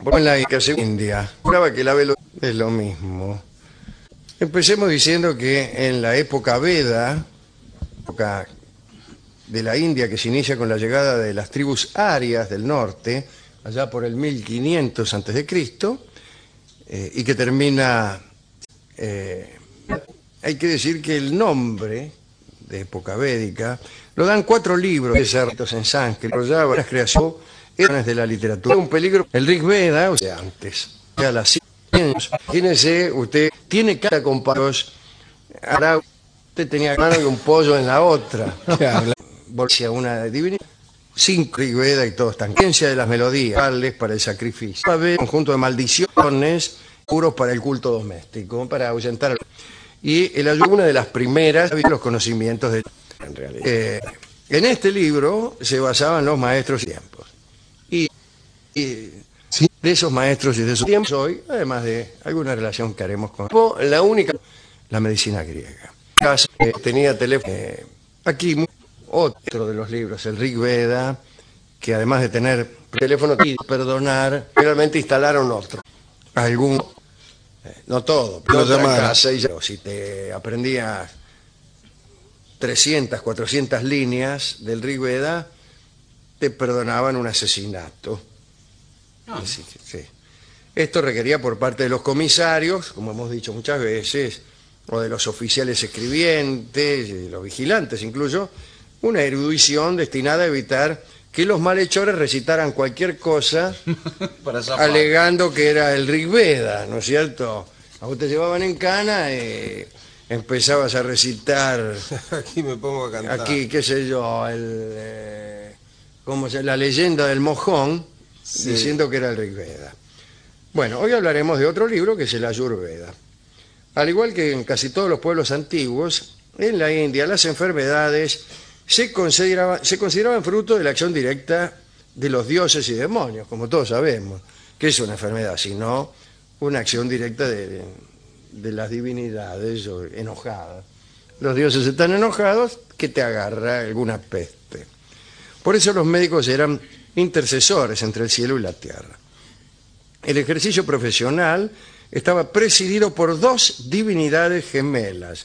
en la India. Juraba que la velocidad es lo mismo. Empecemos diciendo que en la época Veda, época de la India que se inicia con la llegada de las tribus arias del norte, allá por el 1500 a.C., y que termina... hay que decir que el nombre de época védica lo dan 4 libros en sánscrito, ya varias creaciones de la literatura. Un peligro, el Rig Veda, o sea, antes, o sea, la ciencia. Imagínese, usted tiene cara con palos, ahora usted tenía mano y un pollo en la otra. Volvía una divinidad. 5 Rig Veda y todo están. Ciencia de las melodías, para el sacrificio. Un conjunto de maldiciones, puros para el culto doméstico, para ahuyentar. Y el ayuno, una de las primeras, los conocimientos de... En realidad. En este libro se basaban los maestros y tiempos. Y ¿sí? De esos maestros y de esos tiempos hoy, además de alguna relación que haremos con... La única, la medicina griega. Tenía teléfono. Aquí otro de los libros, el Rig Veda, que además de tener teléfono y perdonar, finalmente instalaron otro. Algún, no todo, pero casa, y si te aprendías 300, 400 líneas del Rig Veda, te perdonaban un asesinato. Sí, sí. Esto requería por parte de los comisarios, como hemos dicho muchas veces, o de los oficiales escribientes, y de los vigilantes incluso, una erudición destinada a evitar que los malhechores recitaran cualquier cosa alegando que era el Rig Veda, ¿no es cierto? A vos te llevaban en cana y empezabas a recitar... Aquí me pongo a cantar. Aquí, qué sé yo, la leyenda del mojón, sí, diciendo que era el Rig Veda. Bueno, hoy hablaremos de otro libro que es el Ayurveda. Al igual que en casi todos los pueblos antiguos, en la India las enfermedades se consideraban fruto de la acción directa de los dioses y demonios, como todos sabemos. ¿Qué es una enfermedad? Sino una acción directa de las divinidades enojadas. Los dioses están enojados, que te agarra alguna peste. Por eso los médicos eran intercesores entre el cielo y la tierra. El ejercicio profesional estaba presidido por 2 divinidades gemelas.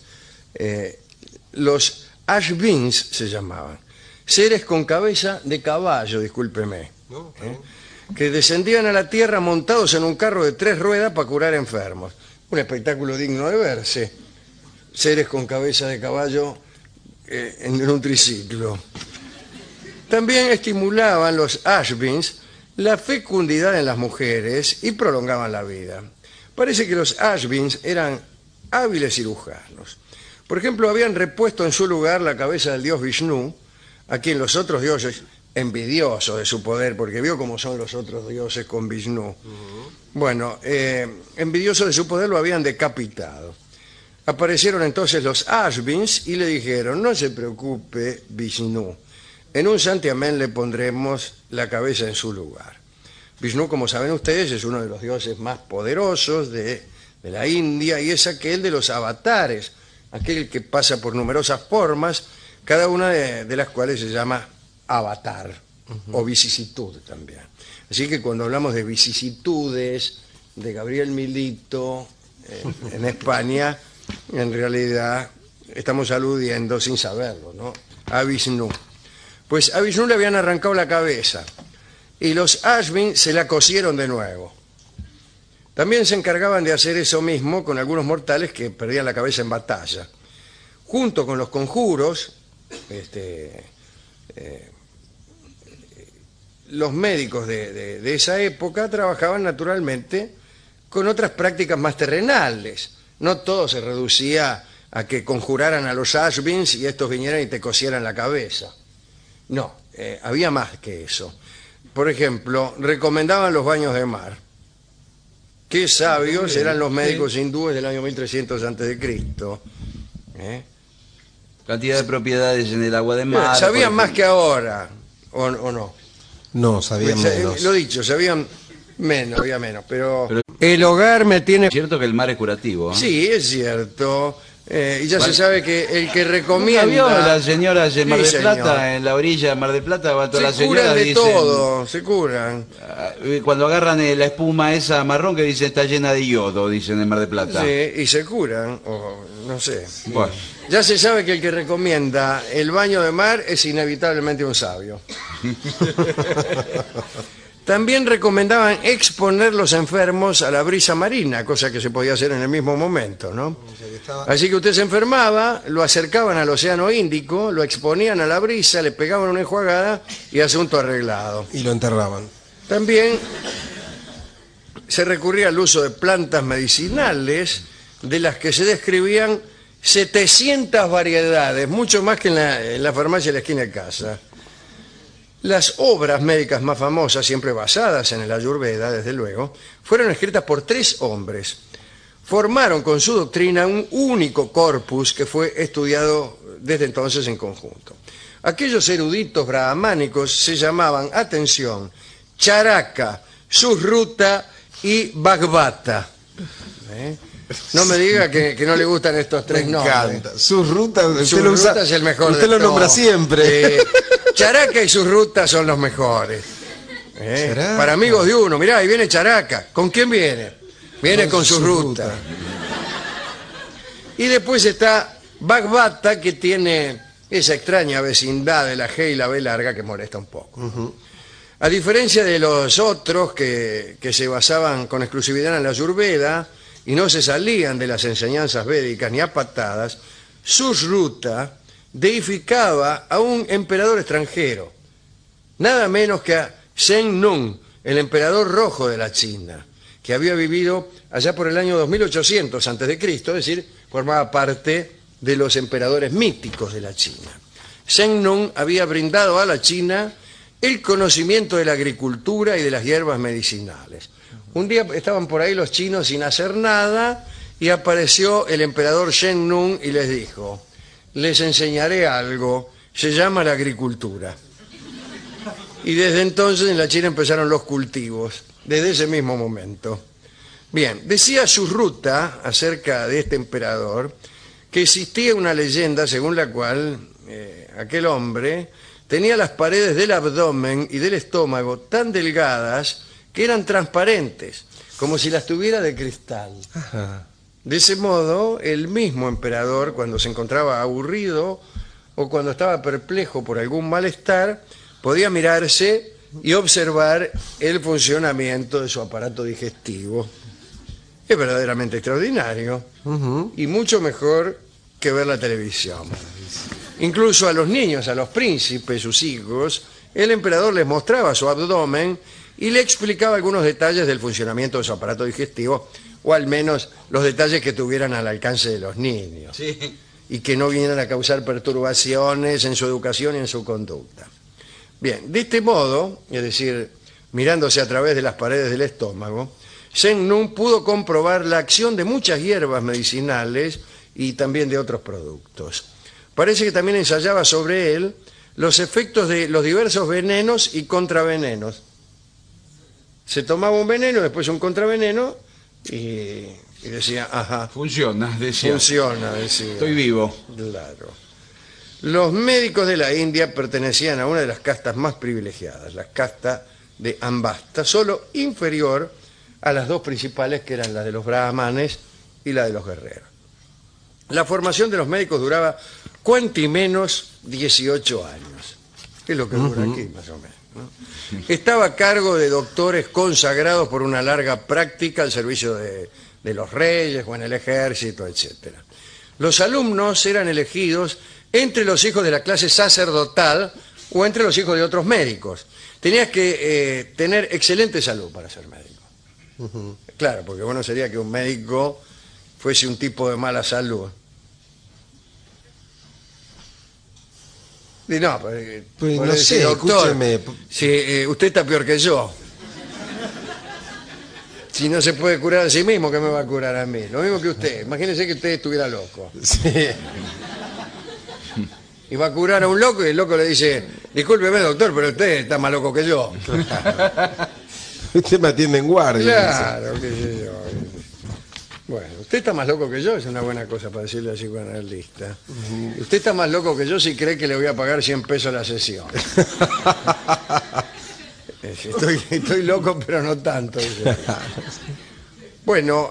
Los Ashvins se llamaban, seres con cabeza de caballo, discúlpeme, que descendían a la tierra montados en un carro de 3 ruedas para curar enfermos. Un espectáculo digno de verse. Seres con cabeza de caballo en un triciclo. También estimulaban los Ashvins la fecundidad en las mujeres y prolongaban la vida. Parece que los Ashvins eran hábiles cirujanos. Por ejemplo, habían repuesto en su lugar la cabeza del dios Vishnu, a quien los otros dioses, envidiosos de su poder, porque vio cómo son los otros dioses con Vishnu. Bueno, envidiosos de su poder, lo habían decapitado. Aparecieron entonces los Ashvins y le dijeron: no se preocupe, Vishnu, en un santiamén le pondremos la cabeza en su lugar. Vishnu, como saben ustedes, es uno de los dioses más poderosos de la India y es aquel de los avatares, aquel que pasa por numerosas formas, cada una de las cuales se llama avatar, o vicisitud también. Así que cuando hablamos de vicisitudes de Gabriel Milito en España, en realidad estamos aludiendo, sin saberlo, ¿no?, a Vishnu. Pues a Vishnu le habían arrancado la cabeza y los Ashvin se la cosieron de nuevo. También se encargaban de hacer eso mismo con algunos mortales que perdían la cabeza en batalla. Junto con los conjuros, los médicos de esa época trabajaban naturalmente con otras prácticas más terrenales. No todo se reducía a que conjuraran a los Ashvins y estos vinieran y te cosieran la cabeza. No, había más que eso. Por ejemplo, recomendaban los baños de mar. Qué sabios eran los médicos hindúes del año 1300 a.C. Cantidad de propiedades en el agua de mar. ¿Sabían más que ahora o no? No, sabían menos. Lo dicho, sabían menos, había menos, pero el hogar me tiene... ¿Es cierto que el mar es curativo? Sí, es cierto. Y ya se sabe que el que recomienda... ¿Nunca vio las señoras de Mar Sí, del señor. Plata, en la orilla de Mar del Plata? Va todas las Se curan señoras de dicen, todo, se curan. cuando agarran la espuma esa marrón que dice está llena de yodo, dicen en Mar del Plata. Sí, y se curan, o no sé. Bueno, Ya se sabe que el que recomienda el baño de mar es inevitablemente un sabio. También recomendaban exponer los enfermos a la brisa marina, cosa que se podía hacer en el mismo momento, ¿no? Así que usted se enfermaba, lo acercaban al Océano Índico, lo exponían a la brisa, le pegaban una enjuagada y asunto arreglado. Y lo enterraban. También se recurría al uso de plantas medicinales, de las que se describían 700 variedades, mucho más que en la farmacia de la esquina de casa. Las obras médicas más famosas, siempre basadas en el Ayurveda, desde luego, fueron escritas por 3 hombres. Formaron con su doctrina un único corpus que fue estudiado desde entonces en conjunto. Aquellos eruditos brahmánicos se llamaban, atención, Charaka, Susruta y Bhagavata. No me diga que no le gustan estos 3 nombres. Encanta. Susruta, Susruta es el mejor usted de lo nombra todos. siempre. Charaka y Susruta son los mejores. Charaka. Para amigos de uno, mirá, ahí viene Charaka. ¿Con quién viene? Viene con Susruta. Y después está Bhagavata, que tiene esa extraña vecindad de la G y la B larga que molesta un poco. A diferencia de los otros que se basaban con exclusividad en la Ayurveda y no se salían de las enseñanzas védicas ni a patadas, Susruta deificaba a un emperador extranjero, nada menos que a Zheng Nung, el emperador rojo de la China, que había vivido allá por el año 2800 a.C., es decir, formaba parte de los emperadores míticos de la China. Zheng Nung había brindado a la China el conocimiento de la agricultura y de las hierbas medicinales. Un día estaban por ahí los chinos sin hacer nada y apareció el emperador Zheng Nung y les dijo: les enseñaré algo, se llama la agricultura. Y desde entonces en la China empezaron los cultivos, desde ese mismo momento. Bien, decía Susruta acerca de este emperador que existía una leyenda según la cual aquel hombre tenía las paredes del abdomen y del estómago tan delgadas que eran transparentes, como si las tuviera de cristal. Ajá. De ese modo, el mismo emperador, cuando se encontraba aburrido o cuando estaba perplejo por algún malestar, podía mirarse y observar el funcionamiento de su aparato digestivo. Es verdaderamente extraordinario y mucho mejor que ver la televisión. Incluso a los niños, a los príncipes, sus hijos, el emperador les mostraba su abdomen y le explicaba algunos detalles del funcionamiento de su aparato digestivo, o al menos los detalles que tuvieran al alcance de los niños, sí. y que no vinieran a causar perturbaciones en su educación y en su conducta. Bien, de este modo, es decir, mirándose a través de las paredes del estómago, Zheng Nung pudo comprobar la acción de muchas hierbas medicinales y también de otros productos. Parece que también ensayaba sobre él los efectos de los diversos venenos y contravenenos. Se tomaba un veneno, después un contraveneno y decía, ajá, Funciona, decía. funciona, decía. Estoy vivo. Claro. Los médicos de la India pertenecían a una de las castas más privilegiadas, la casta de Ambasta, solo inferior a las 2 principales, que eran la de los brahmanes y la de los guerreros. La formación de los médicos duraba cuanti menos 18 años, que es lo que dura aquí más o menos, ¿no? Estaba a cargo de doctores consagrados por una larga práctica al servicio de los reyes o en el ejército, etc. Los alumnos eran elegidos entre los hijos de la clase sacerdotal o entre los hijos de otros médicos. Tenías que tener excelente salud para ser médico. Claro, porque bueno sería que un médico fuese un tipo de mala salud. Y no, Pues no sé, doctor, escúcheme. si usted está peor que yo. Si no se puede curar a sí mismo, ¿qué me va a curar a mí? Lo mismo que usted. Imagínese que usted estuviera loco. Sí. Y va a curar a un loco y el loco le dice: discúlpeme, doctor, pero usted está más loco que yo. Usted me atiende en guardia. Claro, qué sé yo. Bueno, usted está más loco que yo, es una buena cosa para decirle al psicoanalista. Usted está más loco que yo si cree que le voy a pagar 100 pesos la sesión. Estoy loco, pero no tanto. Bueno,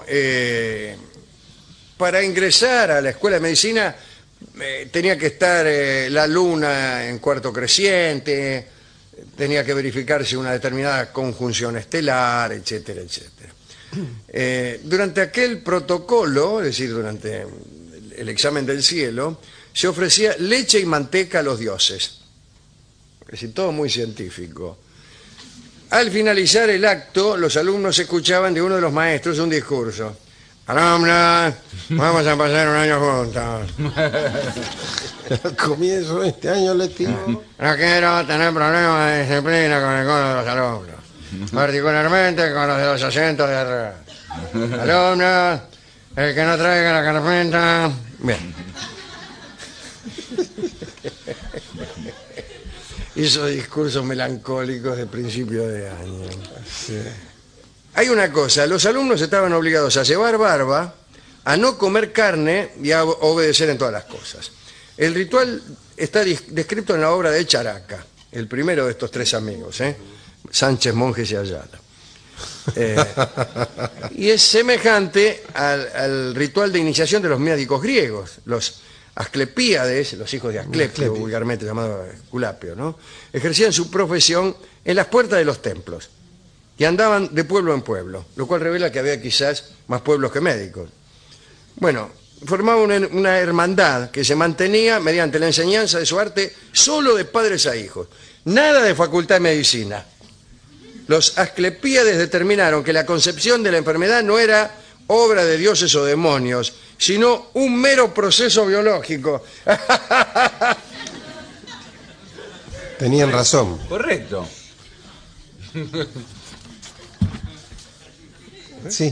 para ingresar a la escuela de medicina tenía que estar la luna en cuarto creciente, tenía que verificarse una determinada conjunción estelar, etcétera, etcétera. Durante aquel protocolo, es decir, durante el examen del cielo, se ofrecía leche y manteca a los dioses. Es decir, todo muy científico. Al finalizar el acto, los alumnos escuchaban de uno de los maestros un discurso. Alumnos, vamos a pasar un año juntos. Al comienzo de este año lectivo. No quiero tener problemas de disciplina con ninguno de los alumnos, particularmente con los de los asientos de atrás. Alumnos, el que no traiga la carpeta... Bien. Esos discursos melancólicos de principio de año. Sí. Hay una cosa, los alumnos estaban obligados a llevar barba, a no comer carne y a obedecer en todas las cosas. El ritual está descrito en la obra de Characa, el primero de estos tres amigos, Sánchez, Monjes y Ayala. Y es semejante al ritual de iniciación de los médicos griegos, los Asclepíades, los hijos de Asclepio, vulgarmente llamado Esculapio, ¿no? Ejercían su profesión en las puertas de los templos y andaban de pueblo en pueblo, lo cual revela que había quizás más pueblos que médicos. Bueno, formaban una hermandad que se mantenía mediante la enseñanza de su arte solo de padres a hijos, nada de facultad de medicina. Los Asclepíades determinaron que la concepción de la enfermedad no era obra de dioses o demonios, sino un mero proceso biológico. Tenían razón. Correcto. Sí.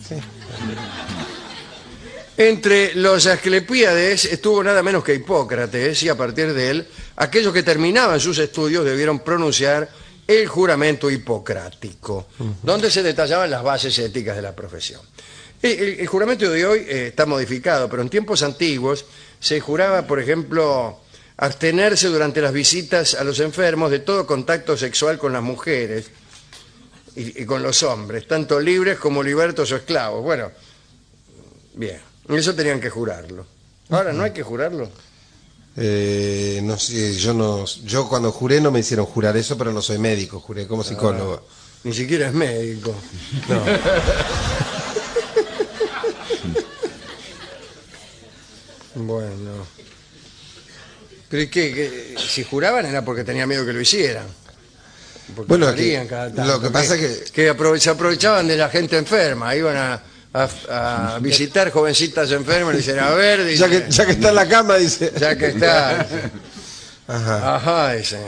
Entre los Asclepíades estuvo nada menos que Hipócrates, y a partir de él, aquellos que terminaban sus estudios debieron pronunciar el juramento hipocrático, donde se detallaban las bases éticas de la profesión. El juramento de hoy está modificado, pero en tiempos antiguos se juraba, por ejemplo, abstenerse durante las visitas a los enfermos de todo contacto sexual con las mujeres y con los hombres, tanto libres como libertos o esclavos. Bueno, bien, eso tenían que jurarlo. Ahora, ¿no hay que jurarlo? No sé, yo cuando juré no me hicieron jurar eso, pero no soy médico, juré como psicólogo. Ni siquiera es médico. No. Bueno. Pero ¿y qué? Si juraban era porque tenía miedo que lo hicieran. Porque bueno, cada tanto, lo que pasa es que se aprovechaban de la gente enferma, iban a visitar jovencitas enfermas y dicen, a ver, dice, ya que está en la cama, dice. Ya que está, dice. Ajá, dice.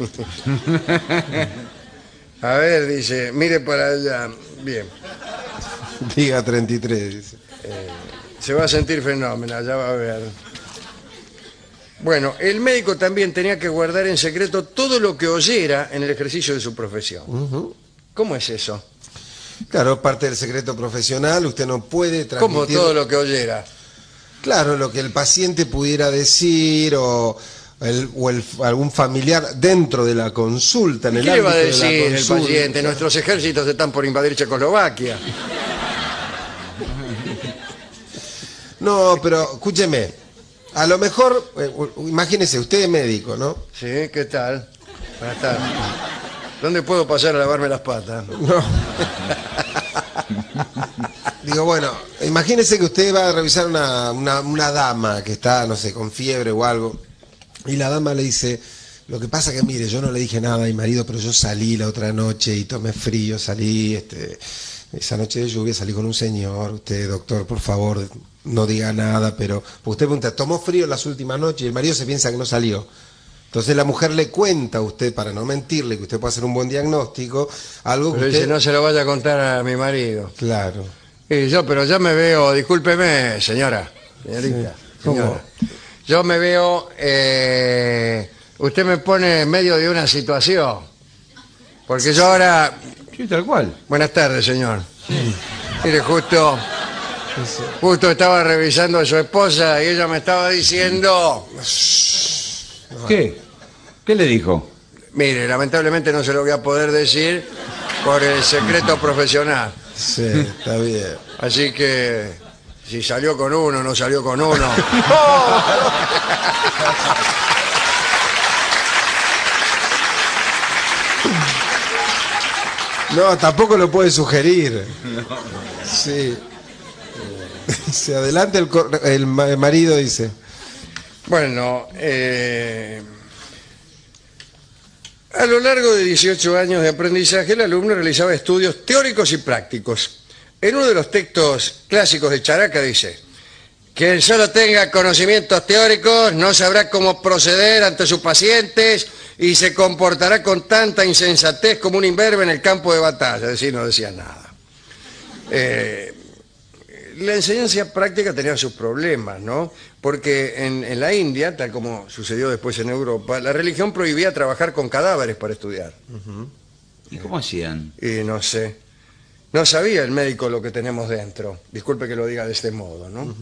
A ver, dice, mire para allá. Bien. Diga 33, dice. Se va a sentir fenomenal, ya va a ver. Bueno, el médico también tenía que guardar en secreto todo lo que oyera en el ejercicio de su profesión. ¿Cómo es eso? Claro, parte del secreto profesional, usted no puede transmitir... ¿Cómo todo lo que oyera? Claro, lo que el paciente pudiera decir o algún familiar dentro de la consulta. En el ¿Qué le va a ámbito de decir la el consulta? paciente? Nuestros ejércitos están por invadir Checoslovaquia. No, pero escúcheme, a lo mejor, imagínese, usted es médico, ¿no? Sí, ¿qué tal? Buenas tardes. ¿Dónde puedo pasar a lavarme las patas? No. Digo, bueno, imagínese que usted va a revisar una dama que está, no sé, con fiebre o algo, y la dama le dice, lo que pasa que, mire, yo no le dije nada a mi marido, pero yo salí la otra noche y tomé frío, salí, esa noche de lluvia salí con un señor, usted, doctor, por favor, no diga nada, pero usted pregunta, ¿tomó frío las últimas noches? Y el marido se piensa que no salió. Entonces la mujer le cuenta a usted, para no mentirle, que usted puede hacer un buen diagnóstico, algo que pero usted... dice, no se lo vaya a contar a mi marido. Claro. Pero ya me veo, discúlpeme, señorita, señora. Yo me veo, usted me pone en medio de una situación, porque yo ahora... Sí, tal cual. Buenas tardes, señor. Mire, justo Justo estaba revisando a su esposa y ella me estaba diciendo... ¿Qué? ¿Qué le dijo? Mire, lamentablemente no se lo voy a poder decir por el secreto profesional. Sí, está bien. Así que si salió con uno, no salió con uno. No, tampoco lo puede sugerir. Sí. Se adelanta el marido, dice. Bueno, a lo largo de 18 años de aprendizaje, el alumno realizaba estudios teóricos y prácticos. En uno de los textos clásicos de Characa dice: quien solo tenga conocimientos teóricos no sabrá cómo proceder ante sus pacientes y se comportará con tanta insensatez como un imberbe en el campo de batalla. Es decir, no decía nada. La enseñanza práctica tenía sus problemas, ¿no? Porque en la India, tal como sucedió después en Europa, la religión prohibía trabajar con cadáveres para estudiar. ¿Y cómo hacían? Y no sé, no sabía el médico lo que tenemos dentro. Disculpe que lo diga de este modo, ¿no?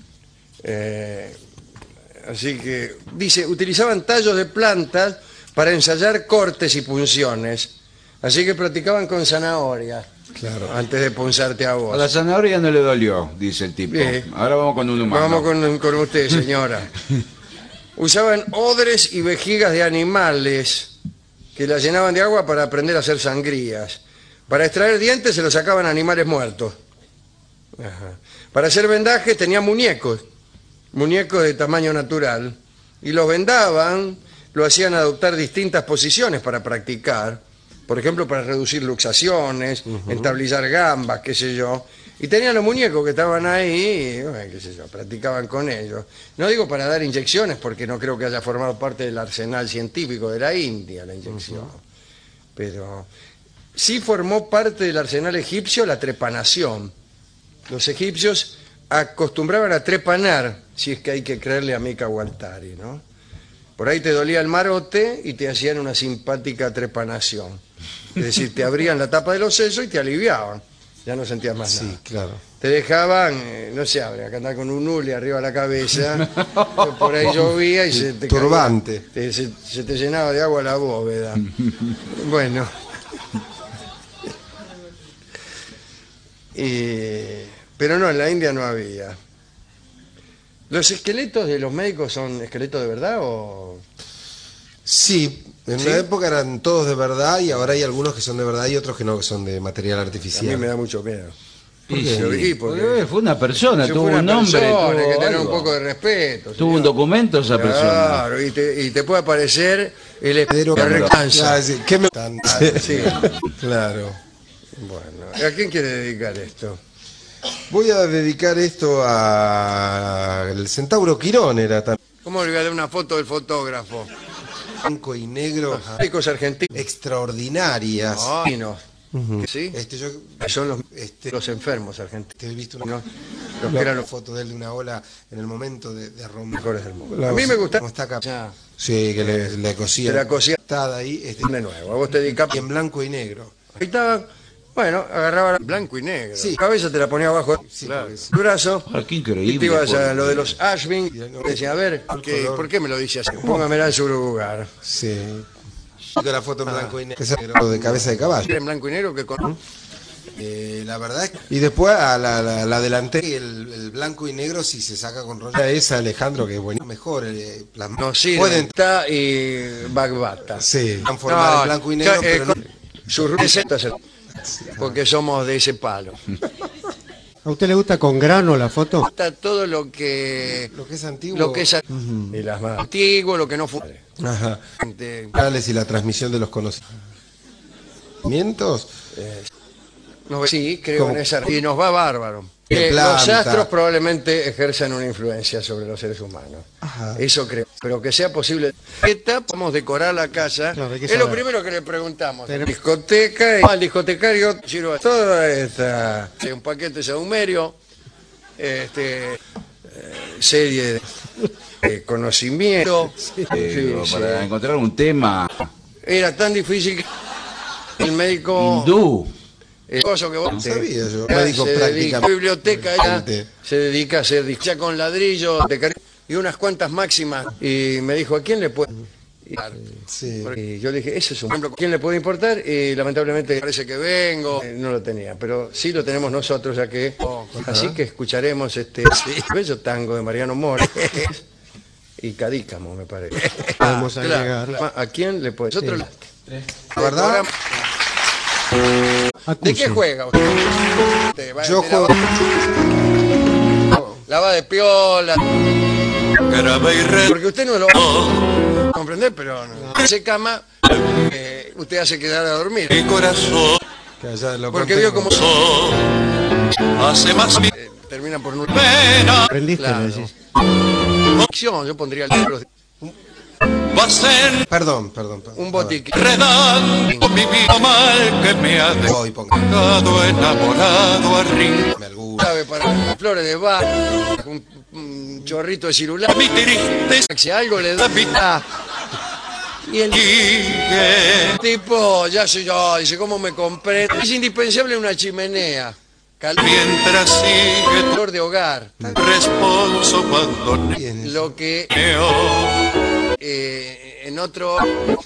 Así que, dice, utilizaban tallos de plantas para ensayar cortes y punciones. Así que practicaban con zanahoria. Claro. Antes de punzarte a vos. A la zanahoria no le dolió, dice el tipo. Bien. Ahora vamos con un humano. Vamos con usted, señora. Usaban odres y vejigas de animales que las llenaban de agua para aprender a hacer sangrías. Para extraer dientes se los sacaban animales muertos. Ajá. Para hacer vendajes tenían muñecos de tamaño natural, y los vendaban, lo hacían adoptar distintas posiciones para practicar. Por ejemplo, para reducir luxaciones, entablillar gambas, qué sé yo. Y tenían los muñecos que estaban ahí, y, bueno, qué sé yo, practicaban con ellos. No digo para dar inyecciones, porque no creo que haya formado parte del arsenal científico de la India, la inyección. Pero sí formó parte del arsenal egipcio la trepanación. Los egipcios acostumbraban a trepanar, si es que hay que creerle a Mika Waltari, ¿no? Por ahí te dolía el marote y te hacían una simpática trepanación. Es decir, te abrían la tapa de los sesos y te aliviaban. Ya no sentías más nada. Sí, claro. Te dejaban, no se abre, acá andar con un hule arriba de la cabeza. Por ahí llovía y se te turbante. Se te llenaba de agua la bóveda. Bueno. Pero no, en la India no había. ¿Los esqueletos de los médicos son esqueletos de verdad o...? Sí, en ¿Sí? una época eran todos de verdad y ahora hay algunos que son de verdad y otros que no, que son de material A artificial. mí me da mucho miedo. Sí, porque fue una persona, si tuvo fue un una nombre, persona, tuvo hay que tener algo. un poco de respeto. Tuvo un señor. documento esa persona. Claro, y te puede aparecer el Pero que recansa. ¿qué me... Sí. Claro. Bueno, ¿a quién quiere dedicar esto? Voy a dedicar esto al Centauro Quirón, era tan ¿Cómo le voy a dar una foto del fotógrafo? blanco y negro, Médicos argentinos. extraordinarias. Argentinos. ¿Sí? Yo Son los enfermos argentinos. te he visto ¿no? una Los que eran los foto de él de una ola en el momento de romper. mejores del mundo. A mí me gusta. ¿Cómo está acá? Ya, Sí, que le cosía. Se la cosía. Está ahí, de nuevo. A vos te dedicás. y en blanco y negro. Ahí estaba. Bueno, agarraba blanco y negro. Sí. La cabeza te la ponía abajo Sí, claro, porque sí. el brazo. Ah, qué increíble. Y te ibas a por- lo de los Ashwin. Y decía, a ver, ¿por qué me lo dice así? Póngamela en su lugar. Sí. De la foto en blanco y negro de cabeza de caballo. En blanco y negro que con... La verdad es que... Y después a la delantera, el blanco y negro, si se saca con rolla esa, Alejandro, que es bueno, mejor. No, sí, pueden y Bagbata. sí, transformar en blanco y negro, pero no... Sus recetas, porque somos de ese palo. ¿A usted le gusta con grano la foto? Está todo lo que es antiguo. y las más antiguo, lo que no fue. Ajá. Y la transmisión de los conocimientos. Sí, creo ¿Cómo? en esa. Y nos va bárbaro. Los planta. astros probablemente ejercen una influencia sobre los seres humanos. Ajá. Eso creo. Pero que sea posible. Podemos decorar la casa. Claro, hay que Es lo saber. primero que le preguntamos. Pero- Discoteca. Al discotecario sirva toda esta. Un paquete saumerio. Serie de conocimiento. Pero Sí, para sí. encontrar un tema Era tan difícil que el médico... hindú. el coso que vos No sabía yo. ella Médico se dedica, prácticamente. biblioteca, ella se dedica a hacer discos con ladrillo y unas cuantas máximas. Y me dijo, ¿a quién le puede? Sí. Y yo le dije, ese es un ejemplo, ¿quién le puede importar? Y lamentablemente parece que vengo, no lo tenía, pero sí lo tenemos nosotros, ya que así que escucharemos este bello tango de Mariano Mores y Cadícamo, me parece. Podemos agregar. Claro. ¿A quién le puede? Nosotros, La verdad, ¿de qué juega usted? yo juego. La va de piola. Porque usted no lo va a comprender, pero no. Se cama, usted hace quedar a dormir. Mi corazón Que allá lo Porque vio como hace más mi termina por no. pena. ¿Aprendiste? Claro. Le decís. Ficción, yo pondría el libro, Vas en Perdón. un botiquín. redando mi vida mal que me ha Voy, ponga. dejado enamorado a ring. Me alguna. Clave para las flores de Bach, un chorrito de cirular. Mi tristeza Si algo le da y el sigue. tipo, ya soy yo, dice, ¿cómo me compré? Es indispensable una chimenea, calor Mientras sigue de hogar, responso cuando Bien. lo que neo en otro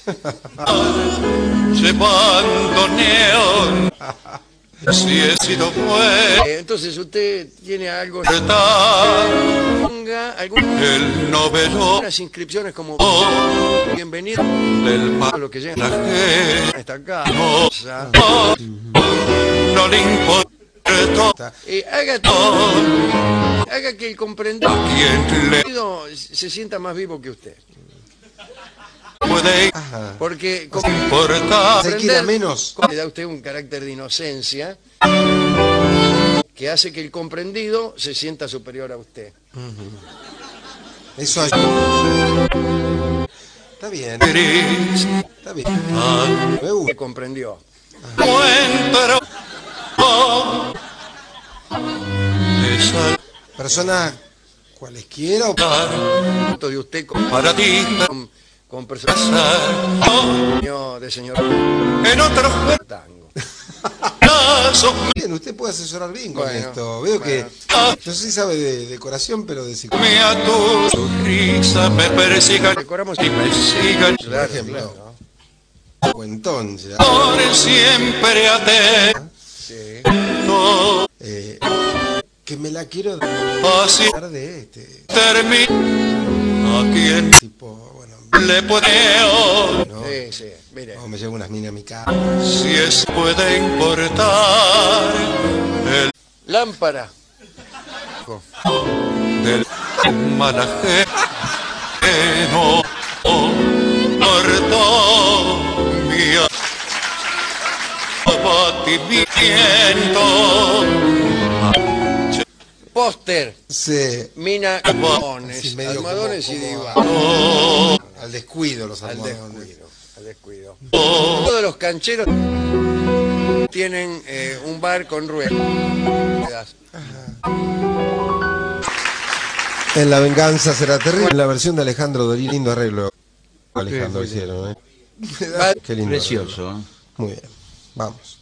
llevando neón. Si he sido bueno, entonces usted tiene algo, ponga el novelo algunas inscripciones como bienvenido del a mal lo que llega ajeno hasta acá. no le importa Haga que el comprendido quién le se sienta más vivo que usted. puede Ajá. Porque importar. Se quiera menos. le da a usted un carácter de inocencia que hace que el comprendido se sienta superior a usted. Eso ayuda. Está bien. Gris, Está bien. Me Que gusta. comprendió. encuentro esa Personas cualesquiera o Tanto de usted para ti con personas de señor en otro tango. caso bien, usted puede asesorar bien con Bueno, esto. Veo que Ah. no sé si sabe de decoración, pero de psicología. me ató su risa me persigan Decoramos y me sigan Por claro, ejemplo. claro. Cuentón ya. por siempre atento Sí. Que me la quiero así dar de este termina a quien tipo, bueno, le puede no, Sí, sí, mire. no, me llevo unas minas a mi casa. si es puede importar el Lámpara. del mal ajeno cortó mi abatimiento. Póster. Sí, Mina, así almohadones, medio almohadones y como- diván. al descuido los Al almohadones. descuido, al descuido. Todos los cancheros tienen un bar con ruedas. En La venganza será terrible. En la versión de Alejandro Dorín, lindo arreglo. Alejandro hicieron, ¿eh? Va- Qué lindo. Precioso. ¿Eh? Muy bien. Vamos.